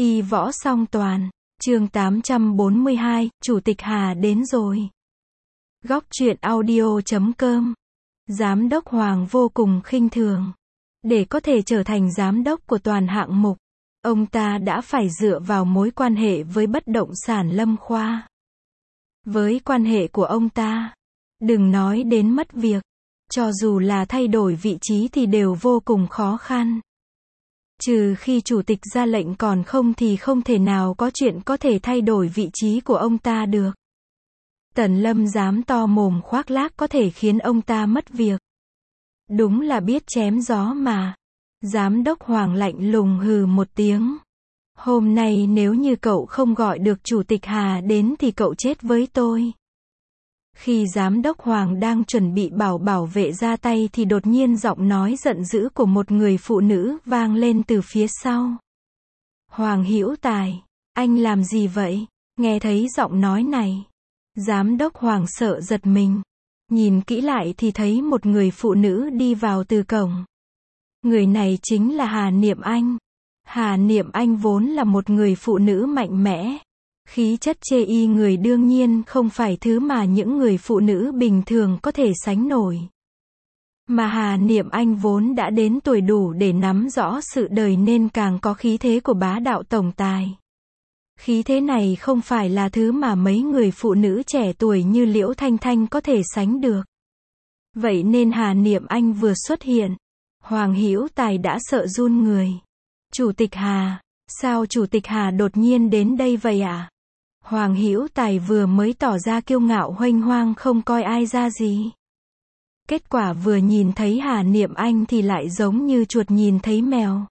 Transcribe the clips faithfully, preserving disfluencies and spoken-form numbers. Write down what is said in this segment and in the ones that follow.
Y võ song toàn, chương tám trăm bốn mươi hai, Chủ tịch Hà đến rồi. Góc truyện audio chấm com. Giám đốc Hoàng vô cùng khinh thường. Để có thể trở thành giám đốc của toàn hạng mục, ông ta đã phải dựa vào mối quan hệ với bất động sản Lâm Khoa. Với quan hệ của ông ta, đừng nói đến mất việc, cho dù là thay đổi vị trí thì đều vô cùng khó khăn. Trừ khi chủ tịch ra lệnh, còn không thì không thể nào có chuyện có thể thay đổi vị trí của ông ta được. Tần Lâm dám to mồm khoác lác có thể khiến ông ta mất việc. Đúng là biết chém gió mà. Giám đốc Hoàng lạnh lùng hừ một tiếng. Hôm nay nếu như cậu không gọi được Chủ tịch Hà đến thì cậu chết với tôi. Khi giám đốc Hoàng đang chuẩn bị bảo bảo vệ ra tay thì đột nhiên giọng nói giận dữ của một người phụ nữ vang lên từ phía sau. Hoàng Hữu Tài, anh làm gì vậy? Nghe thấy giọng nói này, giám đốc Hoàng sợ giật mình. Nhìn kỹ lại thì thấy một người phụ nữ đi vào từ cổng. Người này chính là Hà Niệm Anh. Hà Niệm Anh vốn là một người phụ nữ mạnh mẽ. Khí chất chê y người đương nhiên không phải thứ mà những người phụ nữ bình thường có thể sánh nổi. Mà Hà Niệm Anh vốn đã đến tuổi đủ để nắm rõ sự đời nên càng có khí thế của bá đạo tổng tài. Khí thế này không phải là thứ mà mấy người phụ nữ trẻ tuổi như Liễu Thanh Thanh có thể sánh được. Vậy nên Hà Niệm Anh vừa xuất hiện, Hoàng Hữu Tài đã sợ run người. Chủ tịch Hà, sao Chủ tịch Hà đột nhiên đến đây vậy ạ? À? Hoàng Hữu Tài vừa mới tỏ ra kiêu ngạo huênh hoang không coi ai ra gì. Kết quả vừa nhìn thấy Hà Niệm Anh thì lại giống như chuột nhìn thấy mèo.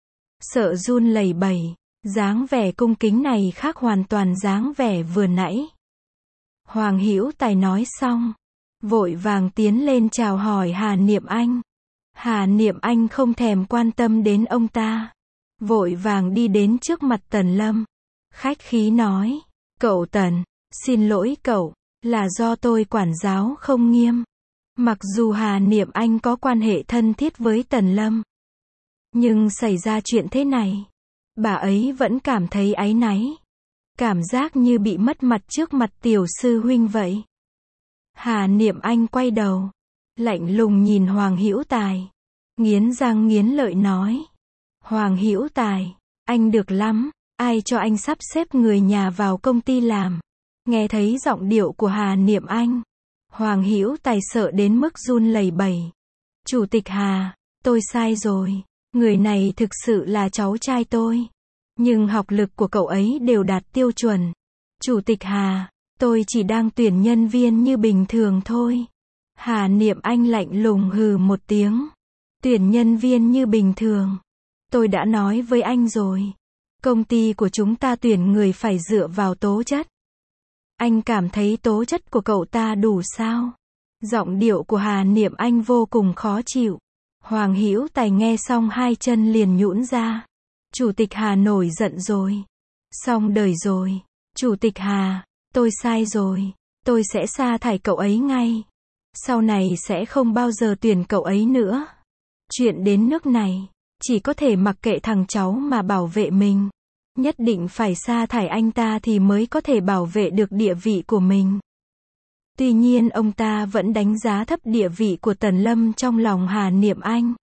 Sợ run lẩy bẩy, dáng vẻ cung kính này khác hoàn toàn dáng vẻ vừa nãy. Hoàng Hữu Tài nói xong, vội vàng tiến lên chào hỏi Hà Niệm Anh. Hà Niệm Anh không thèm quan tâm đến ông ta, vội vàng đi đến trước mặt Tần Lâm. Khách khí nói, cậu Tần, xin lỗi cậu, là do tôi quản giáo không nghiêm. Mặc dù Hà Niệm Anh có quan hệ thân thiết với Tần Lâm, nhưng xảy ra chuyện thế này, bà ấy vẫn cảm thấy áy náy. Cảm giác như bị mất mặt trước mặt tiểu sư huynh vậy. Hà Niệm Anh quay đầu, lạnh lùng nhìn Hoàng Hữu Tài, nghiến răng nghiến lợi nói. Hoàng Hữu Tài, anh được lắm, ai cho anh sắp xếp người nhà vào công ty làm? Nghe thấy giọng điệu của Hà Niệm Anh, Hoàng Hữu Tài sợ đến mức run lẩy bẩy. Chủ tịch Hà, tôi sai rồi, người này thực sự là cháu trai tôi. Nhưng học lực của cậu ấy đều đạt tiêu chuẩn. Chủ tịch Hà, tôi chỉ đang tuyển nhân viên như bình thường thôi. Hà Niệm Anh lạnh lùng hừ một tiếng. Tuyển nhân viên như bình thường. Tôi đã nói với anh rồi. Công ty của chúng ta tuyển người phải dựa vào tố chất. Anh cảm thấy tố chất của cậu ta đủ sao? Giọng điệu của Hà Niệm Anh vô cùng khó chịu. Hoàng Hữu Tài nghe xong hai chân liền nhũn ra. Chủ tịch Hà nổi giận rồi. Xong đời rồi. Chủ tịch Hà, tôi sai rồi. Tôi sẽ sa thải cậu ấy ngay. Sau này sẽ không bao giờ tuyển cậu ấy nữa. Chuyện đến nước này, chỉ có thể mặc kệ thằng cháu mà bảo vệ mình. Nhất định phải sa thải anh ta thì mới có thể bảo vệ được địa vị của mình. Tuy nhiên ông ta vẫn đánh giá thấp địa vị của Tần Lâm trong lòng Hà Niệm Anh.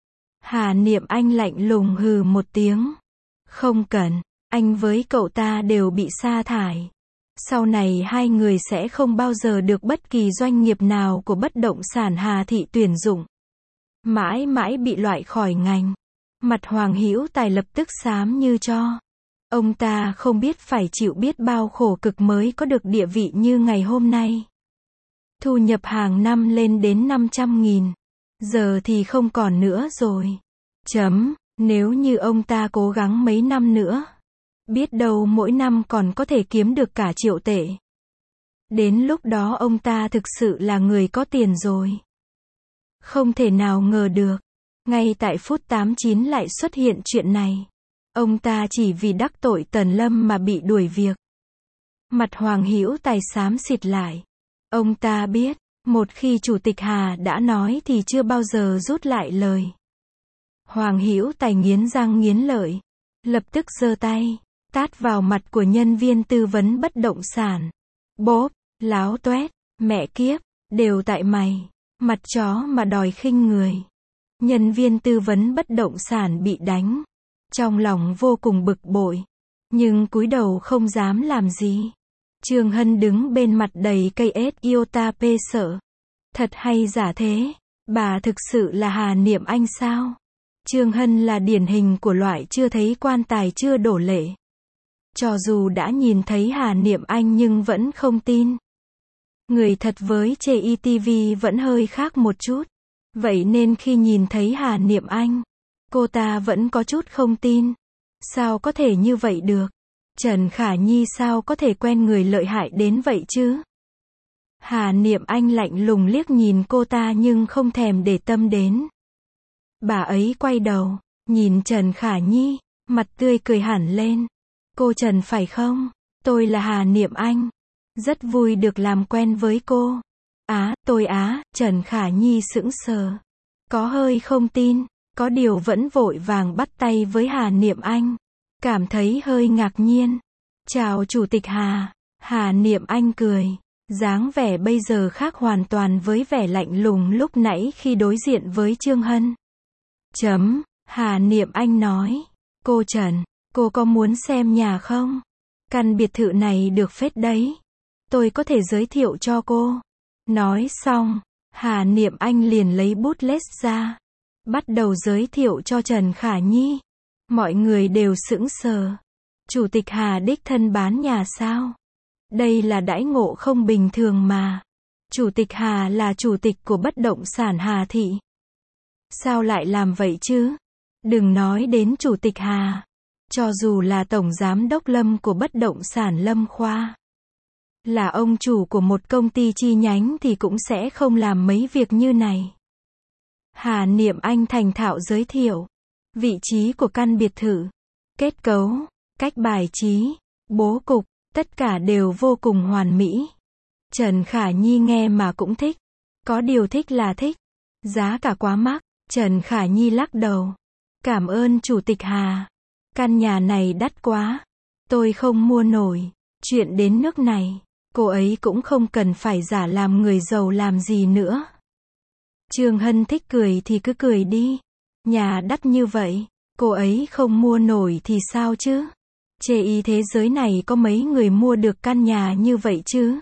Hà Niệm Anh lạnh lùng hừ một tiếng. Không cần, anh với cậu ta đều bị sa thải. Sau này hai người sẽ không bao giờ được bất kỳ doanh nghiệp nào của bất động sản Hà Thị tuyển dụng. Mãi mãi bị loại khỏi ngành. Mặt Hoàng Hữu Tài lập tức xám như tro. Ông ta không biết phải chịu biết bao khổ cực mới có được địa vị như ngày hôm nay. Thu nhập hàng năm lên đến năm trăm nghìn. Giờ thì không còn nữa rồi. Chấm, nếu như ông ta cố gắng mấy năm nữa, biết đâu mỗi năm còn có thể kiếm được cả triệu tệ. Đến lúc đó ông ta thực sự là người có tiền rồi. Không thể nào ngờ được, ngay tại phút tám chín lại xuất hiện chuyện này. Ông ta chỉ vì đắc tội Tần Lâm mà bị đuổi việc. Mặt Hoàng Hữu Tài xám xịt lại. Ông ta biết, một khi Chủ tịch Hà đã nói thì chưa bao giờ rút lại lời. Hoàng Hữu Tài nghiến răng nghiến lợi, lập tức giơ tay, tát vào mặt của nhân viên tư vấn bất động sản. Bốp, láo toét, mẹ kiếp, đều tại mày, mặt chó mà đòi khinh người. Nhân viên tư vấn bất động sản bị đánh, trong lòng vô cùng bực bội, nhưng cúi đầu không dám làm gì. Trương Hân đứng bên mặt đầy cây ết iota p sợ. Thật hay giả thế, bà thực sự là Hà Niệm Anh sao? Trương Hân là điển hình của loại chưa thấy quan tài chưa đổ lệ. Cho dù đã nhìn thấy Hà Niệm Anh nhưng vẫn không tin. Người thật với chê i tê vê vẫn hơi khác một chút. Vậy nên khi nhìn thấy Hà Niệm Anh, cô ta vẫn có chút không tin. Sao có thể như vậy được? Trần Khả Nhi sao có thể quen người lợi hại đến vậy chứ? Hà Niệm Anh lạnh lùng liếc nhìn cô ta nhưng không thèm để tâm đến. Bà ấy quay đầu, nhìn Trần Khả Nhi, mặt tươi cười hẳn lên. Cô Trần phải không? Tôi là Hà Niệm Anh. Rất vui được làm quen với cô. Á, tôi á, Trần Khả Nhi sững sờ. Có hơi không tin, có điều vẫn vội vàng bắt tay với Hà Niệm Anh. Cảm thấy hơi ngạc nhiên. Chào Chủ tịch Hà. Hà Niệm Anh cười. Dáng vẻ bây giờ khác hoàn toàn với vẻ lạnh lùng lúc nãy khi đối diện với Trương Hân. Chấm, Hà Niệm Anh nói. Cô Trần, cô có muốn xem nhà không? Căn biệt thự này được phết đấy. Tôi có thể giới thiệu cho cô. Nói xong, Hà Niệm Anh liền lấy bút lết ra. Bắt đầu giới thiệu cho Trần Khả Nhi. Mọi người đều sững sờ. Chủ tịch Hà đích thân bán nhà sao? Đây là đãi ngộ không bình thường mà. Chủ tịch Hà là chủ tịch của bất động sản Hà Thị. Sao lại làm vậy chứ? Đừng nói đến Chủ tịch Hà. Cho dù là Tổng Giám đốc Lâm của bất động sản Lâm Khoa, là ông chủ của một công ty chi nhánh thì cũng sẽ không làm mấy việc như này. Hà Niệm Anh thành thạo giới thiệu vị trí của căn biệt thự, kết cấu, cách bài trí, bố cục, tất cả đều vô cùng hoàn mỹ. Trần Khả Nhi nghe mà cũng thích. Có điều thích là thích. Giá cả quá mắc. Trần Khả Nhi lắc đầu. Cảm ơn Chủ tịch Hà. Căn nhà này đắt quá. Tôi không mua nổi. Chuyện đến nước này, cô ấy cũng không cần phải giả làm người giàu làm gì nữa. Trương Hân thích cười thì cứ cười đi. Nhà đắt như vậy, cô ấy không mua nổi thì sao chứ? Chê y thế giới này có mấy người mua được căn nhà như vậy chứ?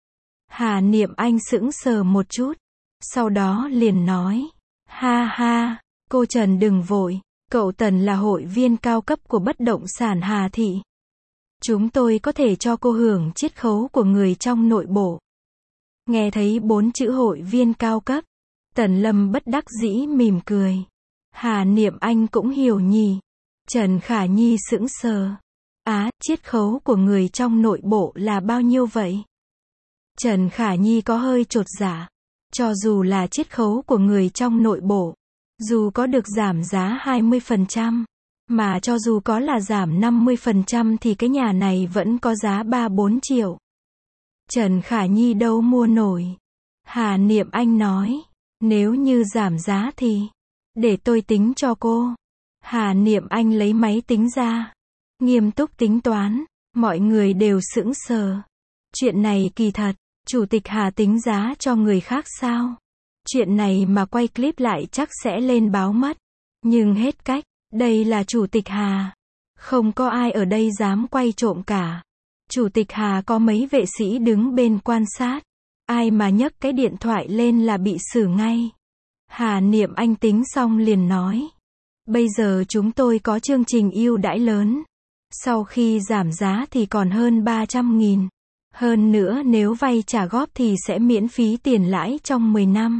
Hà Niệm Anh sững sờ một chút. Sau đó liền nói. Ha ha, cô Trần đừng vội. Cậu Tần là hội viên cao cấp của bất động sản Hà Thị. Chúng tôi có thể cho cô hưởng chiết khấu của người trong nội bộ. Nghe thấy bốn chữ hội viên cao cấp, Tần Lâm bất đắc dĩ mỉm cười. Hà Niệm Anh cũng hiểu nhỉ. Trần Khả Nhi sững sờ. Á, chiết khấu của người trong nội bộ là bao nhiêu vậy? Trần Khả Nhi có hơi chột dạ. Cho dù là chiết khấu của người trong nội bộ, dù có được giảm giá hai mươi phần trăm, mà cho dù có là giảm năm mươi phần trăm thì cái nhà này vẫn có giá ba bốn triệu. Trần Khả Nhi đâu mua nổi. Hà Niệm Anh nói. Nếu như giảm giá thì, để tôi tính cho cô. Hà Niệm Anh lấy máy tính ra. Nghiêm túc tính toán. Mọi người đều sững sờ. Chuyện này kỳ thật. Chủ tịch Hà tính giá cho người khác sao? Chuyện này mà quay clip lại chắc sẽ lên báo mất. Nhưng hết cách. Đây là Chủ tịch Hà. Không có ai ở đây dám quay trộm cả. Chủ tịch Hà có mấy vệ sĩ đứng bên quan sát. Ai mà nhấc cái điện thoại lên là bị xử ngay. Hà Niệm Anh tính xong liền nói. Bây giờ chúng tôi có chương trình ưu đãi lớn. Sau khi giảm giá thì còn hơn ba trăm nghìn. Hơn nữa nếu vay trả góp thì sẽ miễn phí tiền lãi trong mười năm.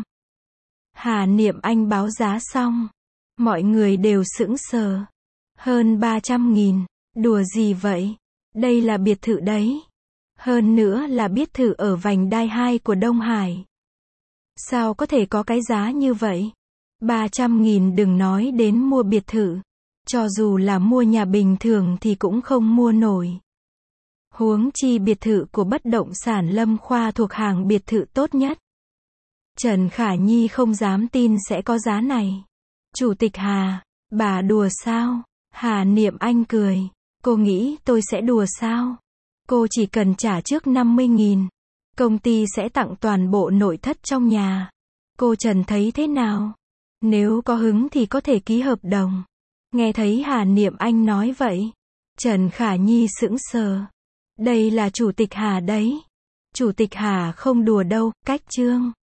Hà Niệm Anh báo giá xong. Mọi người đều sững sờ. Hơn ba trăm nghìn. Đùa gì vậy? Đây là biệt thự đấy. Hơn nữa là biệt thự ở vành đai hai của Đông Hải. Sao có thể có cái giá như vậy? ba trăm nghìn đừng nói đến mua biệt thự. Cho dù là mua nhà bình thường thì cũng không mua nổi. Huống chi biệt thự của bất động sản Lâm Khoa thuộc hàng biệt thự tốt nhất. Trần Khả Nhi không dám tin sẽ có giá này. Chủ tịch Hà, bà đùa sao? Hà Niệm Anh cười. Cô nghĩ tôi sẽ đùa sao? Cô chỉ cần trả trước năm mươi nghìn. Công ty sẽ tặng toàn bộ nội thất trong nhà. Cô Trần thấy thế nào? Nếu có hứng thì có thể ký hợp đồng. Nghe thấy Hà Niệm Anh nói vậy, Trần Khả Nhi sững sờ. Đây là Chủ tịch Hà đấy. Chủ tịch Hà không đùa đâu, cách Trương.